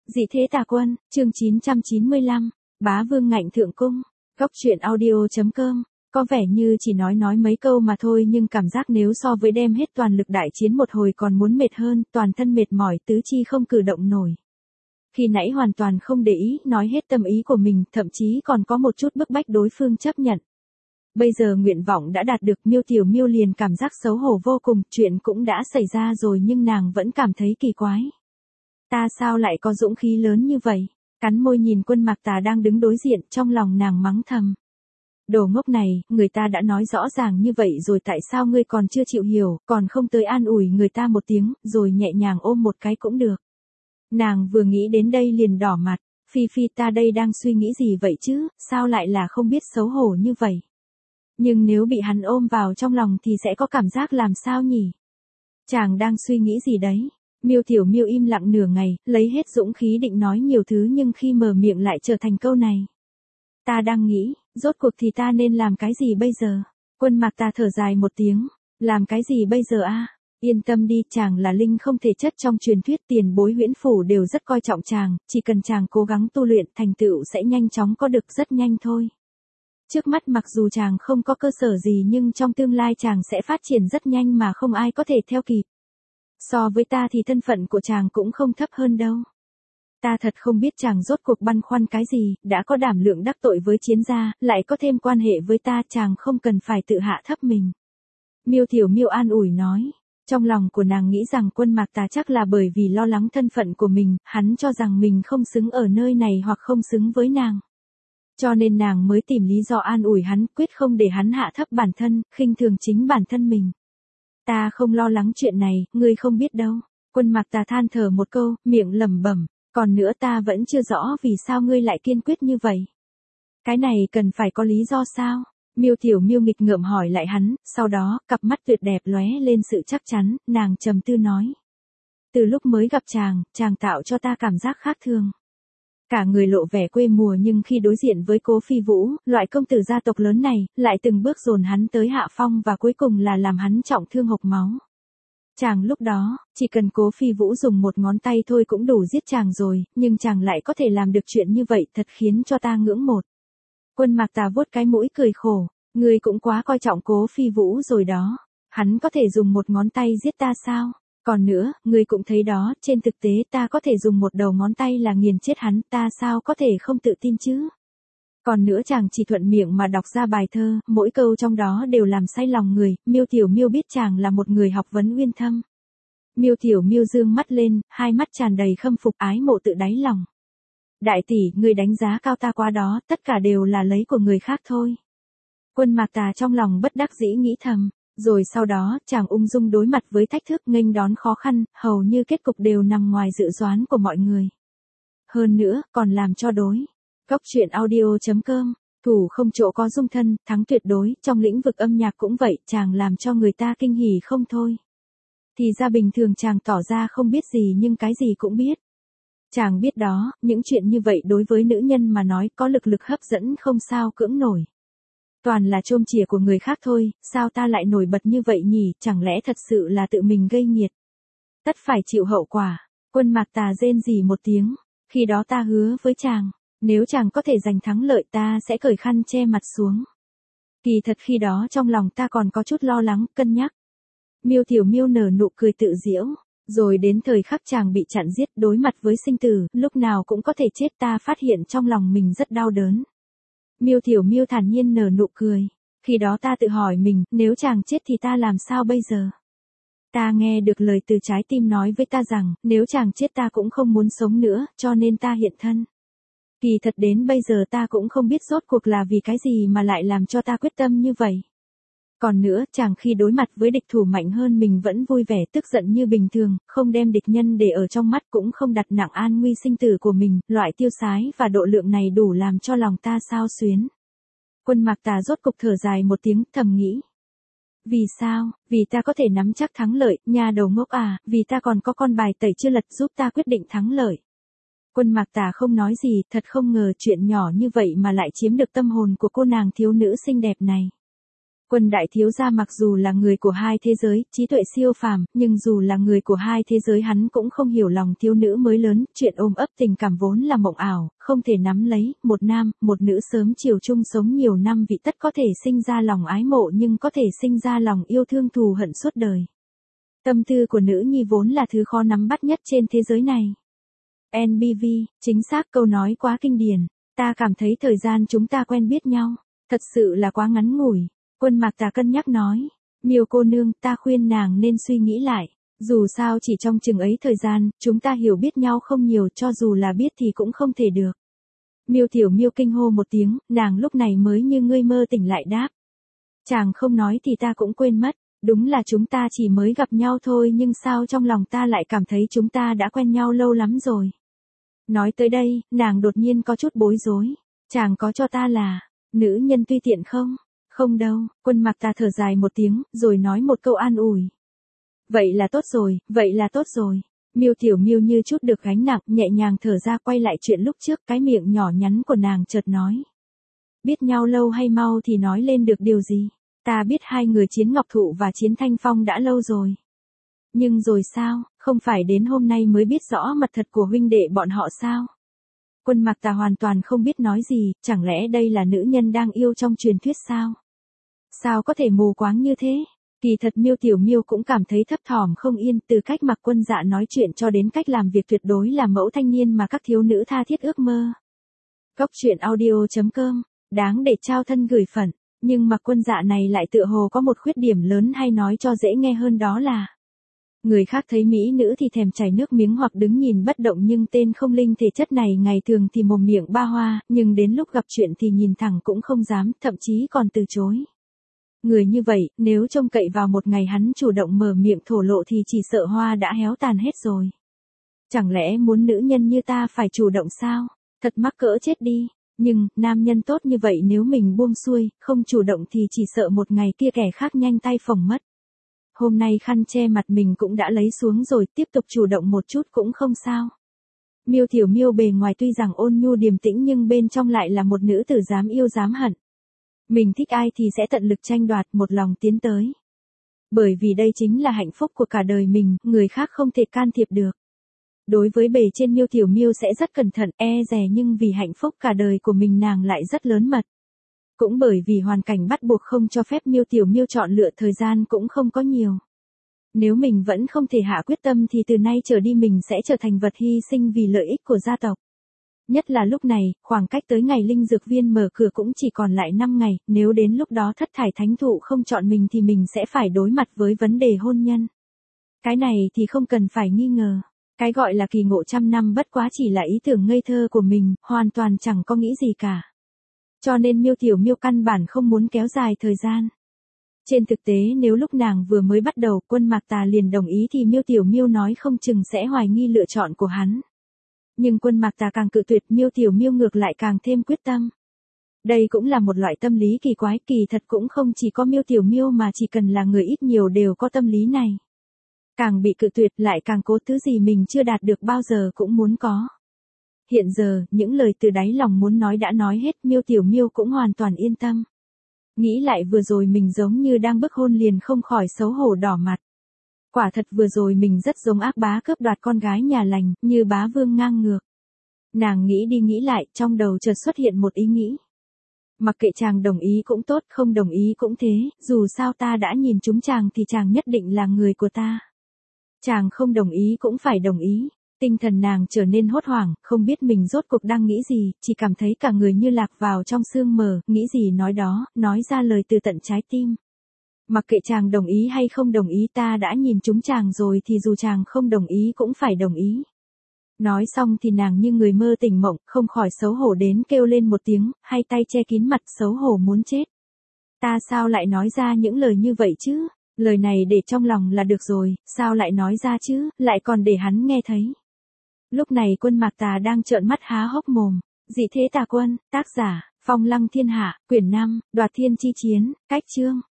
Dị thế tà quân, chương 995, Bá Vương ngạnh thượng cung. Góc truyện audio.com. Có vẻ như chỉ nói mấy câu mà thôi, nhưng cảm giác nếu so với đem hết toàn lực đại chiến một hồi còn muốn mệt hơn, toàn thân mệt mỏi, tứ chi không cử động nổi. Khi nãy hoàn toàn không để ý, nói hết tâm ý của mình, thậm chí còn có một chút bức bách đối phương chấp nhận. Bây giờ nguyện vọng đã đạt được, Miêu Tiểu Miêu liền cảm giác xấu hổ vô cùng, chuyện cũng đã xảy ra rồi nhưng nàng vẫn cảm thấy kỳ quái. Ta sao lại có dũng khí lớn như vậy? Cắn môi nhìn Quân Mạc Tà đang đứng đối diện, trong lòng nàng mắng thầm. Đồ ngốc này, người ta đã nói rõ ràng như vậy rồi tại sao ngươi còn chưa chịu hiểu, còn không tới an ủi người ta một tiếng, rồi nhẹ nhàng ôm một cái cũng được. Nàng vừa nghĩ đến đây liền đỏ mặt, Phi Phi ta đây đang suy nghĩ gì vậy chứ, sao lại là không biết xấu hổ như vậy? Nhưng nếu bị hắn ôm vào trong lòng thì sẽ có cảm giác làm sao nhỉ? Chàng đang suy nghĩ gì đấy? Miêu Tiểu Miêu im lặng nửa ngày, lấy hết dũng khí định nói nhiều thứ nhưng khi mở miệng lại trở thành câu này. Ta đang nghĩ, rốt cuộc thì ta nên làm cái gì bây giờ? Quân Mạc Tà thở dài một tiếng, làm cái gì bây giờ a? Yên tâm đi, chàng là linh không thể chất trong truyền thuyết, tiền bối Huyễn Phủ đều rất coi trọng chàng, chỉ cần chàng cố gắng tu luyện, thành tựu sẽ nhanh chóng có được, rất nhanh thôi. Trước mắt mặc dù chàng không có cơ sở gì nhưng trong tương lai chàng sẽ phát triển rất nhanh mà không ai có thể theo kịp. So với ta thì thân phận của chàng cũng không thấp hơn đâu. Ta thật không biết chàng rốt cuộc băn khoăn cái gì, đã có đảm lượng đắc tội với chiến gia, lại có thêm quan hệ với ta, chàng không cần phải tự hạ thấp mình. Miêu Tiểu Miêu an ủi nói. Trong lòng của nàng nghĩ rằng Quân Mạc Tà chắc là bởi vì lo lắng thân phận của mình, hắn cho rằng mình không xứng ở nơi này hoặc không xứng với nàng. Cho nên nàng mới tìm lý do an ủi hắn, quyết không để hắn hạ thấp bản thân, khinh thường chính bản thân mình. Ta không lo lắng chuyện này, ngươi không biết đâu. Quân Mạc Tà than thở một câu, miệng lẩm bẩm, còn nữa ta vẫn chưa rõ vì sao ngươi lại kiên quyết như vậy. Cái này cần phải có lý do sao? Miêu Tiểu Miêu nghịch ngợm hỏi lại hắn, sau đó, cặp mắt tuyệt đẹp lóe lên sự chắc chắn, nàng trầm tư nói. Từ lúc mới gặp chàng tạo cho ta cảm giác khác thường. Cả người lộ vẻ quê mùa nhưng khi đối diện với Cố Phi Vũ, loại công tử gia tộc lớn này, lại từng bước dồn hắn tới hạ phong và cuối cùng là làm hắn trọng thương hộc máu. Chàng lúc đó, chỉ cần Cố Phi Vũ dùng một ngón tay thôi cũng đủ giết chàng rồi, nhưng chàng lại có thể làm được chuyện như vậy, thật khiến cho ta ngưỡng mộ. Quân Mạc Tà vuốt cái mũi cười khổ, ngươi cũng quá coi trọng Cố Phi Vũ rồi đó. Hắn có thể dùng một ngón tay giết ta sao? Còn nữa, ngươi cũng thấy đó, trên thực tế ta có thể dùng một đầu ngón tay là nghiền chết hắn, ta sao có thể không tự tin chứ? Còn nữa chàng chỉ thuận miệng mà đọc ra bài thơ, mỗi câu trong đó đều làm say lòng người, Miêu Tiểu Miêu biết chàng là một người học vấn uyên thâm. Miêu Tiểu Miêu dương mắt lên, hai mắt tràn đầy khâm phục ái mộ tự đáy lòng. Đại tỷ, ngươi đánh giá cao ta quá đó, tất cả đều là lấy của người khác thôi. Quân Mạc Tà trong lòng bất đắc dĩ nghĩ thầm, rồi sau đó, chàng ung dung đối mặt với thách thức, nghênh đón khó khăn, hầu như kết cục đều nằm ngoài dự đoán của mọi người. Hơn nữa, còn làm cho đối. Góc truyện audio.com, thủ không chỗ có dung thân, thắng tuyệt đối, trong lĩnh vực âm nhạc cũng vậy, chàng làm cho người ta kinh hỉ không thôi. Thì ra bình thường chàng tỏ ra không biết gì nhưng cái gì cũng biết. Chàng biết đó, những chuyện như vậy đối với nữ nhân mà nói có lực hấp dẫn không sao cưỡng nổi. Toàn là chôm chìa của người khác thôi, sao ta lại nổi bật như vậy nhỉ, chẳng lẽ thật sự là tự mình gây nghiệt. Tất phải chịu hậu quả. Quân Mạc Tà rên rỉ một tiếng, khi đó ta hứa với chàng, nếu chàng có thể giành thắng lợi ta sẽ cởi khăn che mặt xuống. Kỳ thật khi đó trong lòng ta còn có chút lo lắng, cân nhắc. Miêu Tiểu Miêu nở nụ cười tự giễu. Rồi đến thời khắc chàng bị chặn giết đối mặt với sinh tử, lúc nào cũng có thể chết, ta phát hiện trong lòng mình rất đau đớn. Miêu Tiểu Miêu thản nhiên nở nụ cười. Khi đó ta tự hỏi mình, nếu chàng chết thì ta làm sao bây giờ? Ta nghe được lời từ trái tim nói với ta rằng, nếu chàng chết ta cũng không muốn sống nữa, cho nên ta hiện thân. Kỳ thật đến bây giờ ta cũng không biết rốt cuộc là vì cái gì mà lại làm cho ta quyết tâm như vậy. Còn nữa, chàng khi đối mặt với địch thủ mạnh hơn mình vẫn vui vẻ tức giận như bình thường, không đem địch nhân để ở trong mắt cũng không đặt nặng an nguy sinh tử của mình, loại tiêu sái và độ lượng này đủ làm cho lòng ta xao xuyến. Quân Mạc Tà rốt cục thở dài một tiếng, thầm nghĩ. Vì sao? Vì ta có thể nắm chắc thắng lợi, nhà đầu ngốc à, vì ta còn có con bài tẩy chưa lật giúp ta quyết định thắng lợi. Quân Mạc Tà không nói gì, thật không ngờ chuyện nhỏ như vậy mà lại chiếm được tâm hồn của cô nàng thiếu nữ xinh đẹp này. Quân đại thiếu gia mặc dù là người của hai thế giới, trí tuệ siêu phàm, nhưng dù là người của hai thế giới hắn cũng không hiểu lòng thiếu nữ mới lớn, chuyện ôm ấp tình cảm vốn là mộng ảo, không thể nắm lấy, một nam, một nữ sớm chiều chung sống nhiều năm vị tất có thể sinh ra lòng ái mộ nhưng có thể sinh ra lòng yêu thương thù hận suốt đời. Tâm tư của nữ nhi vốn là thứ khó nắm bắt nhất trên thế giới này. NBV, chính xác câu nói quá kinh điển, ta cảm thấy thời gian chúng ta quen biết nhau, thật sự là quá ngắn ngủi. Quân Mạc Tà cân nhắc nói, Miêu cô nương, ta khuyên nàng nên suy nghĩ lại, dù sao chỉ trong chừng ấy thời gian, chúng ta hiểu biết nhau không nhiều, cho dù là biết thì cũng không thể được. Miêu Tiểu Miêu kinh hô một tiếng, nàng lúc này mới như ngươi mơ tỉnh lại đáp. Chàng không nói thì ta cũng quên mất, đúng là chúng ta chỉ mới gặp nhau thôi nhưng sao trong lòng ta lại cảm thấy chúng ta đã quen nhau lâu lắm rồi. Nói tới đây, nàng đột nhiên có chút bối rối, chàng có cho ta là nữ nhân tùy tiện không? Không đâu, Quân Mạc Tà thở dài một tiếng, rồi nói một câu an ủi. Vậy là tốt rồi, vậy là tốt rồi. Miêu Tiểu Miêu như chút được gánh nặng, nhẹ nhàng thở ra quay lại chuyện lúc trước, cái miệng nhỏ nhắn của nàng chợt nói. Biết nhau lâu hay mau thì nói lên được điều gì? Ta biết hai người Chiến Ngọc Thụ và Chiến Thanh Phong đã lâu rồi. Nhưng rồi sao, không phải đến hôm nay mới biết rõ mật thật của huynh đệ bọn họ sao? Quân Mạc Tà hoàn toàn không biết nói gì, chẳng lẽ đây là nữ nhân đang yêu trong truyền thuyết sao? Sao có thể mù quáng như thế? Kỳ thật Miêu Tiểu Miêu cũng cảm thấy thấp thỏm không yên, từ cách Mạc Quân Dạ nói chuyện cho đến cách làm việc tuyệt đối là mẫu thanh niên mà các thiếu nữ tha thiết ước mơ. Cốc truyện audio.com, đáng để trao thân gửi phận, nhưng Mạc Quân Dạ này lại tựa hồ có một khuyết điểm lớn, hay nói cho dễ nghe hơn đó là người khác thấy mỹ nữ thì thèm chảy nước miếng hoặc đứng nhìn bất động, nhưng tên không linh thể chất này ngày thường thì mồm miệng ba hoa, nhưng đến lúc gặp chuyện thì nhìn thẳng cũng không dám, thậm chí còn từ chối. Người như vậy, nếu trông cậy vào một ngày hắn chủ động mở miệng thổ lộ thì chỉ sợ hoa đã héo tàn hết rồi. Chẳng lẽ muốn nữ nhân như ta phải chủ động sao? Thật mắc cỡ chết đi. Nhưng, nam nhân tốt như vậy nếu mình buông xuôi, không chủ động thì chỉ sợ một ngày kia kẻ khác nhanh tay phồng mất. Hôm nay khăn che mặt mình cũng đã lấy xuống rồi, tiếp tục chủ động một chút cũng không sao. Miêu Tiểu Miêu bề ngoài tuy rằng ôn nhu điềm tĩnh nhưng bên trong lại là một nữ tử dám yêu dám hận. Mình thích ai thì sẽ tận lực tranh đoạt, một lòng tiến tới. Bởi vì đây chính là hạnh phúc của cả đời mình, người khác không thể can thiệp được. Đối với bề trên Miêu Tiểu Miêu sẽ rất cẩn thận, e dè, nhưng vì hạnh phúc cả đời của mình nàng lại rất lớn mật. Cũng bởi vì hoàn cảnh bắt buộc không cho phép Miêu Tiểu Miêu chọn lựa, thời gian cũng không có nhiều. Nếu mình vẫn không thể hạ quyết tâm thì từ nay trở đi mình sẽ trở thành vật hy sinh vì lợi ích của gia tộc. Nhất là lúc này, khoảng cách tới ngày linh dược viên mở cửa cũng chỉ còn lại 5 ngày, nếu đến lúc đó Thất Thải Thánh Thụ không chọn mình thì mình sẽ phải đối mặt với vấn đề hôn nhân. Cái này thì không cần phải nghi ngờ. Cái gọi là kỳ ngộ trăm năm bất quá chỉ là ý tưởng ngây thơ của mình, hoàn toàn chẳng có nghĩ gì cả. Cho nên Miêu Tiểu Miêu căn bản không muốn kéo dài thời gian. Trên thực tế nếu lúc nàng vừa mới bắt đầu Quân Mạc Tà liền đồng ý thì Miêu Tiểu Miêu nói không chừng sẽ hoài nghi lựa chọn của hắn. Nhưng Quân Mạc Tà càng cự tuyệt, Miêu Tiểu Miêu ngược lại càng thêm quyết tâm. Đây cũng là một loại tâm lý kỳ quái, kỳ thật cũng không chỉ có Miêu Tiểu Miêu mà chỉ cần là người ít nhiều đều có tâm lý này. Càng bị cự tuyệt lại càng cố, thứ gì mình chưa đạt được bao giờ cũng muốn có. Hiện giờ, những lời từ đáy lòng muốn nói đã nói hết, Miêu Tiểu Miêu cũng hoàn toàn yên tâm. Nghĩ lại vừa rồi mình giống như đang bức hôn liền không khỏi xấu hổ đỏ mặt. Quả thật vừa rồi mình rất giống ác bá cướp đoạt con gái nhà lành, như bá vương ngang ngược. Nàng nghĩ đi nghĩ lại, trong đầu chợt xuất hiện một ý nghĩ. Mặc kệ chàng đồng ý cũng tốt, không đồng ý cũng thế, dù sao ta đã nhìn trúng chàng thì chàng nhất định là người của ta. Chàng không đồng ý cũng phải đồng ý. Tinh thần nàng trở nên hốt hoảng, không biết mình rốt cuộc đang nghĩ gì, chỉ cảm thấy cả người như lạc vào trong sương mờ, nghĩ gì nói đó, nói ra lời từ tận trái tim. Mặc kệ chàng đồng ý hay không đồng ý, ta đã nhìn trúng chàng rồi thì dù chàng không đồng ý cũng phải đồng ý. Nói xong thì nàng như người mơ tỉnh mộng, không khỏi xấu hổ đến kêu lên một tiếng, hai tay che kín mặt, xấu hổ muốn chết. Ta sao lại nói ra những lời như vậy chứ? Lời này để trong lòng là được rồi, sao lại nói ra chứ, lại còn để hắn nghe thấy. Lúc này Quân Mạc Tà đang trợn mắt há hốc mồm. Dị thế tà quân, tác giả, Phong Lăng Thiên Hạ, quyển 5, Đoạt Thiên Chi Chiến, cách chương.